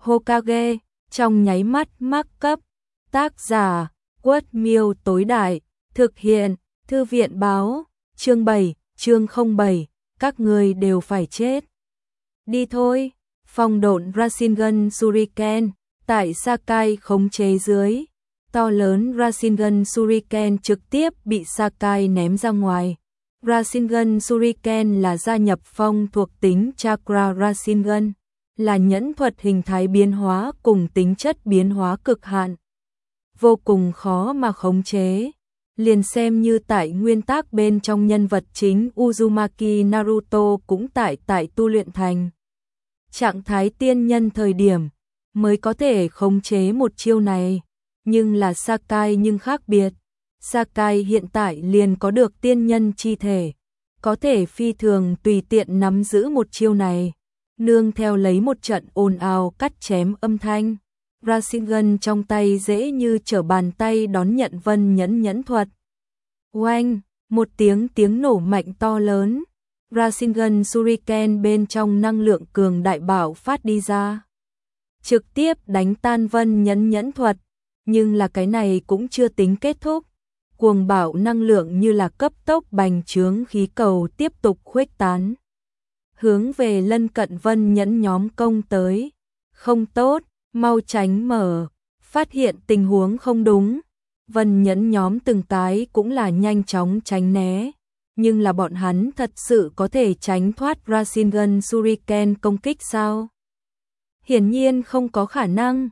Hokage, trong nháy mắt mắc cấp. Tác giả, Quất Miêu tối đại, thực hiện, Thư viện báo, chương 7, chương 07, các người đều phải chết. Đi thôi, phong độn Rasengan Shuriken, tại Sakai khống chế dưới, to lớn Rasengan Shuriken trực tiếp bị Sakai ném ra ngoài. Rasengan Shuriken là gia nhập phong thuộc tính Chakra Rasengan, là nhẫn thuật hình thái biến hóa cùng tính chất biến hóa cực hạn. Vô cùng khó mà khống chế, liền xem như tại nguyên tắc bên trong nhân vật chính Uzumaki Naruto cũng tại tu luyện thành trạng thái tiên nhân thời điểm mới có thể khống chế một chiêu này, nhưng là Sakai nhưng khác biệt. Sakai hiện tại liền có được tiên nhân chi thể, có thể phi thường tùy tiện nắm giữ một chiêu này, nương theo lấy một trận ồn ào cắt chém âm thanh. Rasengan trong tay dễ như trở bàn tay đón nhận Vân Nhẫn nhẫn thuật. Oanh, một tiếng nổ mạnh to lớn, Rasengan Shuriken bên trong năng lượng cường đại bạo phát đi ra, trực tiếp đánh tan Vân Nhẫn nhẫn thuật, nhưng là cái này cũng chưa tính kết thúc. Cuồng bạo năng lượng như là cấp tốc bành trướng khí cầu tiếp tục khuếch tán, hướng về lân cận Vân Nhẫn nhóm công tới. Không tốt, mau tránh mở, phát hiện tình huống không đúng. Vân Nhẫn nhóm từng cái cũng là nhanh chóng tránh né, nhưng là bọn hắn thật sự có thể tránh thoát Rasengan Shuriken công kích sao? Hiển nhiên không có khả năng.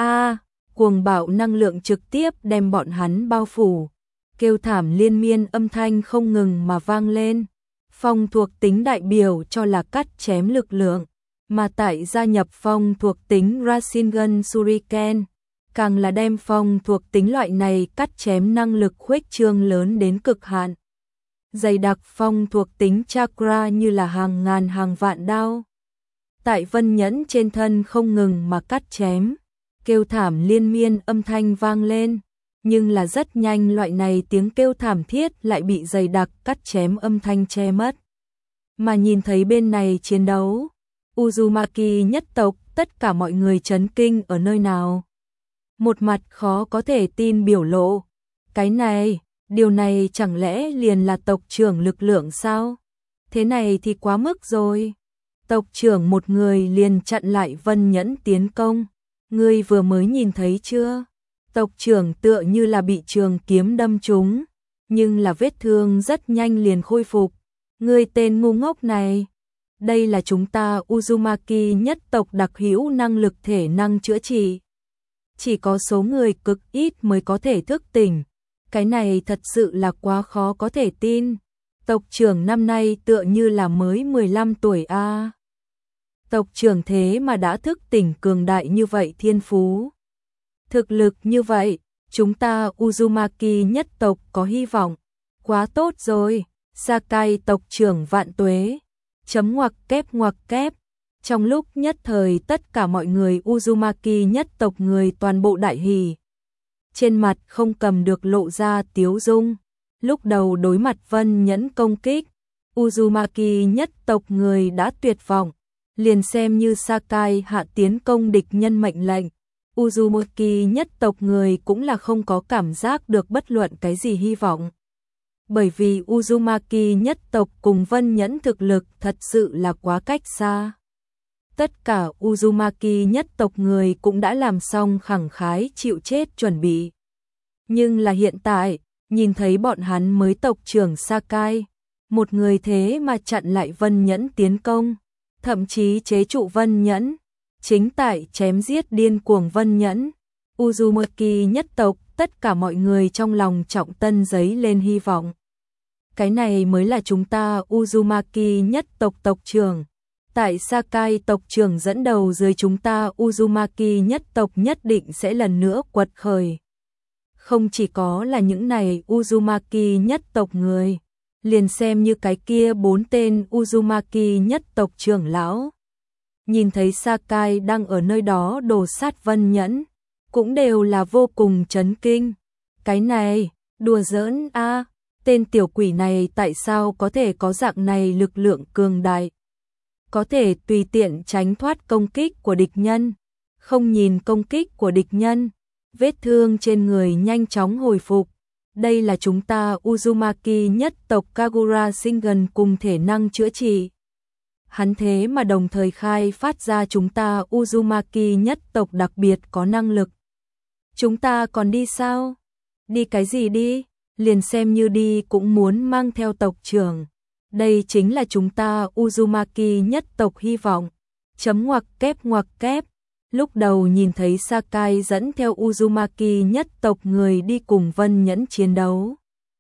Cuồng bạo năng lượng trực tiếp đem bọn hắn bao phủ, kêu thảm liên miên âm thanh không ngừng mà vang lên. Phong thuộc tính đại biểu cho là cắt chém lực lượng, mà tại gia nhập phong thuộc tính Rasengan Shuriken, càng là đem phong thuộc tính loại này cắt chém năng lực khuếch trương lớn đến cực hạn. Dày đặc phong thuộc tính chakra như là hàng ngàn hàng vạn đao, tại Vân Nhẫn trên thân không ngừng mà cắt chém, kêu thảm liên miên âm thanh vang lên, nhưng là rất nhanh loại này tiếng kêu thảm thiết lại bị dày đặc cắt chém âm thanh che mất. Mà nhìn thấy bên này chiến đấu, Uzumaki nhất tộc tất cả mọi người chấn kinh ở nơi nào. Một mặt khó có thể tin biểu lộ, cái này, điều này chẳng lẽ liền là tộc trưởng lực lượng sao? Thế này thì quá mức rồi. Tộc trưởng một người liền chặn lại Vân Nhẫn tiến công, ngươi vừa mới nhìn thấy chưa? Tộc trưởng tựa như là bị trường kiếm đâm trúng, nhưng là vết thương rất nhanh liền khôi phục. Ngươi tên ngu ngốc này, đây là chúng ta Uzumaki nhất tộc đặc hữu năng lực thể năng chữa trị. Chỉ có số người cực ít mới có thể thức tỉnh, cái này thật sự là quá khó có thể tin. Tộc trưởng năm nay tựa như là mới 15 tuổi a. Tộc trưởng thế mà đã thức tỉnh cường đại như vậy thiên phú. Thực lực như vậy, chúng ta Uzumaki nhất tộc có hy vọng. Quá tốt rồi, Sakai tộc trưởng vạn tuế. Chấm ngoặc kép. Trong lúc nhất thời tất cả mọi người Uzumaki nhất tộc người toàn bộ đại hỉ. Trên mặt không cầm được lộ ra tiếu dung. Lúc đầu đối mặt Vân Nhẫn công kích, Uzumaki nhất tộc người đã tuyệt vọng. Liền xem như Sakai hạ tiến công địch nhân mệnh lệnh, Uzumaki nhất tộc người cũng là không có cảm giác được bất luận cái gì hy vọng. Bởi vì Uzumaki nhất tộc cùng Vân Nhẫn thực lực thật sự là quá cách xa. Tất cả Uzumaki nhất tộc người cũng đã làm xong khẳng khái chịu chết chuẩn bị. Nhưng là hiện tại, nhìn thấy bọn hắn mới tộc trưởng Sakai, một người thế mà chặn lại Vân Nhẫn tiến công, thậm chí chế trụ Vân Nhẫn, chính tại chém giết điên cuồng Vân Nhẫn. Uzumaki nhất tộc, tất cả mọi người trong lòng trọng tân giấy lên hy vọng. Cái này mới là chúng ta Uzumaki nhất tộc tộc trưởng. Tại Sakai tộc trưởng dẫn đầu dưới chúng ta Uzumaki nhất tộc nhất định sẽ lần nữa quật khởi. Không chỉ có là những này Uzumaki nhất tộc người, liền xem như cái kia 4 tên Uzumaki nhất tộc trưởng lão. Nhìn thấy Sakai đang ở nơi đó đổ sát Vân Nhẫn, cũng đều là vô cùng chấn kinh. Cái này, đùa giỡn a, tên tiểu quỷ này tại sao có thể có dạng này lực lượng cường đại? Có thể tùy tiện tránh thoát công kích của địch nhân. không nhìn công kích của địch nhân, vết thương trên người nhanh chóng hồi phục. Đây là chúng ta Uzumaki nhất tộc Kagura Shingen cùng thể năng chữa trị. Hắn thế mà đồng thời khai phát ra chúng ta Uzumaki nhất tộc đặc biệt có năng lực. Chúng ta còn đi sao? Đi cái gì đi? Liền xem như đi cũng muốn mang theo tộc trưởng. Đây chính là chúng ta Uzumaki nhất tộc hy vọng. Chấm ngoặc kép. Lúc đầu nhìn thấy Sakai dẫn theo Uzumaki nhất tộc người đi cùng Vân Nhẫn chiến đấu.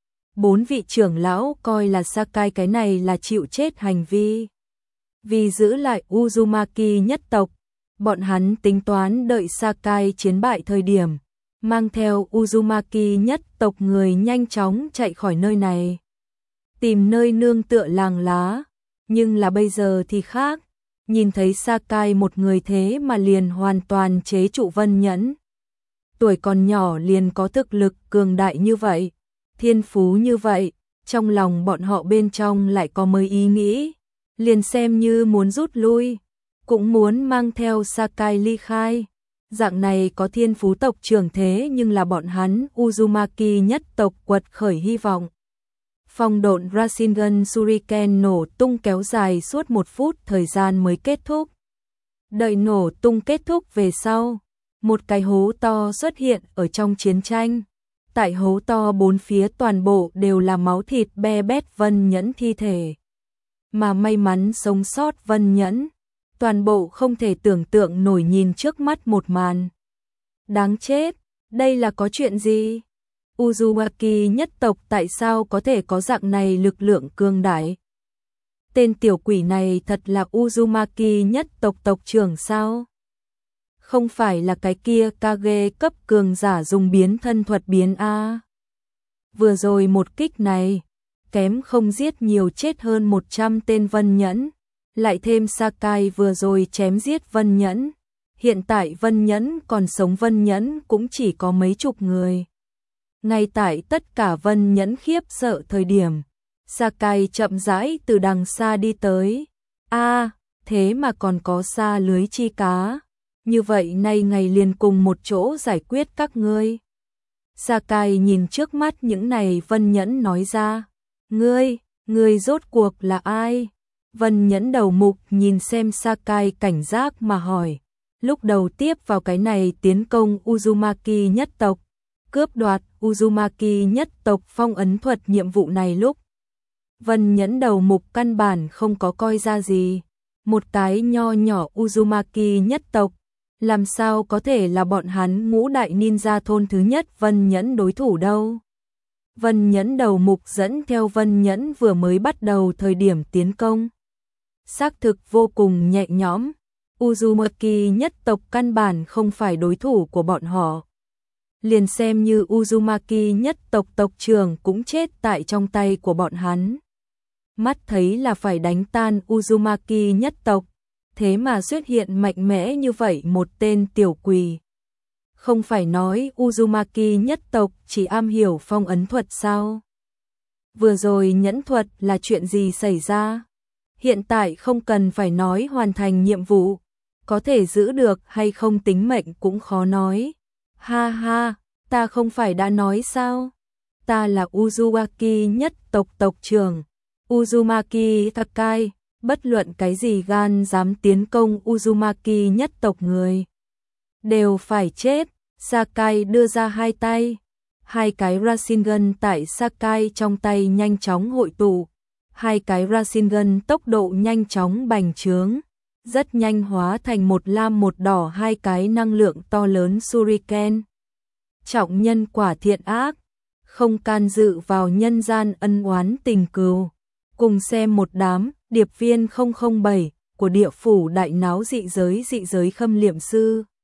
4 vị trưởng lão coi là Sakai cái này là chịu chết hành vi. Vì giữ lại Uzumaki nhất tộc, bọn hắn tính toán đợi Sakai chiến bại thời điểm, mang theo Uzumaki nhất tộc người nhanh chóng chạy khỏi nơi này. Tìm nơi nương tựa làng lá, nhưng là bây giờ thì khác. Nhìn thấy Sakai một người thế mà liền hoàn toàn chế trụ Vân Nhẫn. Tuổi còn nhỏ liền có thực lực cường đại như vậy, thiên phú như vậy, trong lòng bọn họ bên trong lại có mới ý nghĩ, liền xem như muốn rút lui, cũng muốn mang theo Sakai ly khai. Dạng này có thiên phú tộc trưởng thế nhưng là bọn hắn Uzumaki nhất tộc quật khởi hy vọng. Phong độn Rasengan Shuriken nổ tung kéo dài suốt 1 phút thời gian mới kết thúc. Đợi nổ tung kết thúc về sau, một cái hố to xuất hiện ở trong chiến tranh. Tại hố to 4 phía toàn bộ đều là máu thịt be bét Vân Nhẫn thi thể. Mà may mắn sống sót Vân Nhẫn, toàn bộ không thể tưởng tượng nổi nhìn trước mắt một màn. Đáng chết, đây là có chuyện gì? Uzumaki nhất tộc tại sao có thể có dạng này lực lượng cường đại? Tên tiểu quỷ này thật là Uzumaki nhất tộc tộc trưởng sao? Không phải là cái kia Kage cấp cường giả dùng biến thân thuật biến A. Vừa rồi một kích này, kém không giết nhiều chết hơn 100 tên Vân Nhẫn, lại thêm Sakai vừa rồi chém giết Vân Nhẫn. Hiện tại Vân Nhẫn còn sống Vân Nhẫn cũng chỉ có mấy chục người. Ngay tại tất cả Vân Nhẫn khiếp sợ thời điểm, Sakai chậm rãi từ đằng xa đi tới. Thế mà còn có sa lưới chi cá. Như vậy nay ngày liền cùng một chỗ giải quyết các ngươi. Sakai nhìn trước mắt những này Vân Nhẫn nói ra. Ngươi rốt cuộc là ai? Vân Nhẫn đầu mục nhìn xem Sakai cảnh giác mà hỏi. Lúc đầu tiếp vào cái này tiến công Uzumaki nhất tộc, cướp đoạt Uzumaki nhất tộc phong ấn thuật nhiệm vụ này lúc. Vân Nhẫn đầu mục căn bản không có coi ra gì. Một cái nho nhỏ Uzumaki nhất tộc, làm sao có thể là bọn hắn ngũ đại ninja thôn thứ nhất Vân Nhẫn đối thủ đâu. Vân Nhẫn đầu mục dẫn theo Vân Nhẫn vừa mới bắt đầu thời điểm tiến công. Xác thực vô cùng nhẹ nhõm, Uzumaki nhất tộc căn bản không phải đối thủ của bọn họ. Liền xem như Uzumaki nhất tộc tộc trưởng cũng chết tại trong tay của bọn hắn. Mắt thấy là phải đánh tan Uzumaki nhất tộc, thế mà xuất hiện mạnh mẽ như vậy một tên tiểu quỷ. Không phải nói Uzumaki nhất tộc chỉ am hiểu phong ấn thuật sao? Vừa rồi nhẫn thuật là chuyện gì xảy ra? Hiện tại không cần phải nói hoàn thành nhiệm vụ, có thể giữ được hay không tính mệnh cũng khó nói. Ha ha, ta không phải đã nói sao? Ta là Uzumaki nhất tộc tộc trưởng, Uzumaki Sakai, bất luận cái gì gan dám tiến công Uzumaki nhất tộc người đều phải chết. Sakai đưa ra hai tay, hai cái Rasengan tại Sakai trong tay nhanh chóng hội tụ, hai cái Rasengan tốc độ nhanh chóng bành trướng, rất nhanh hóa thành một lam một đỏ hai cái năng lượng to lớn Shuriken. Trọng nhân quả thiện ác, không can dự vào nhân gian ân oán tình cừu. Cùng xem một đám điệp viên 007 của địa phủ đại náo dị giới khâm liệm sư.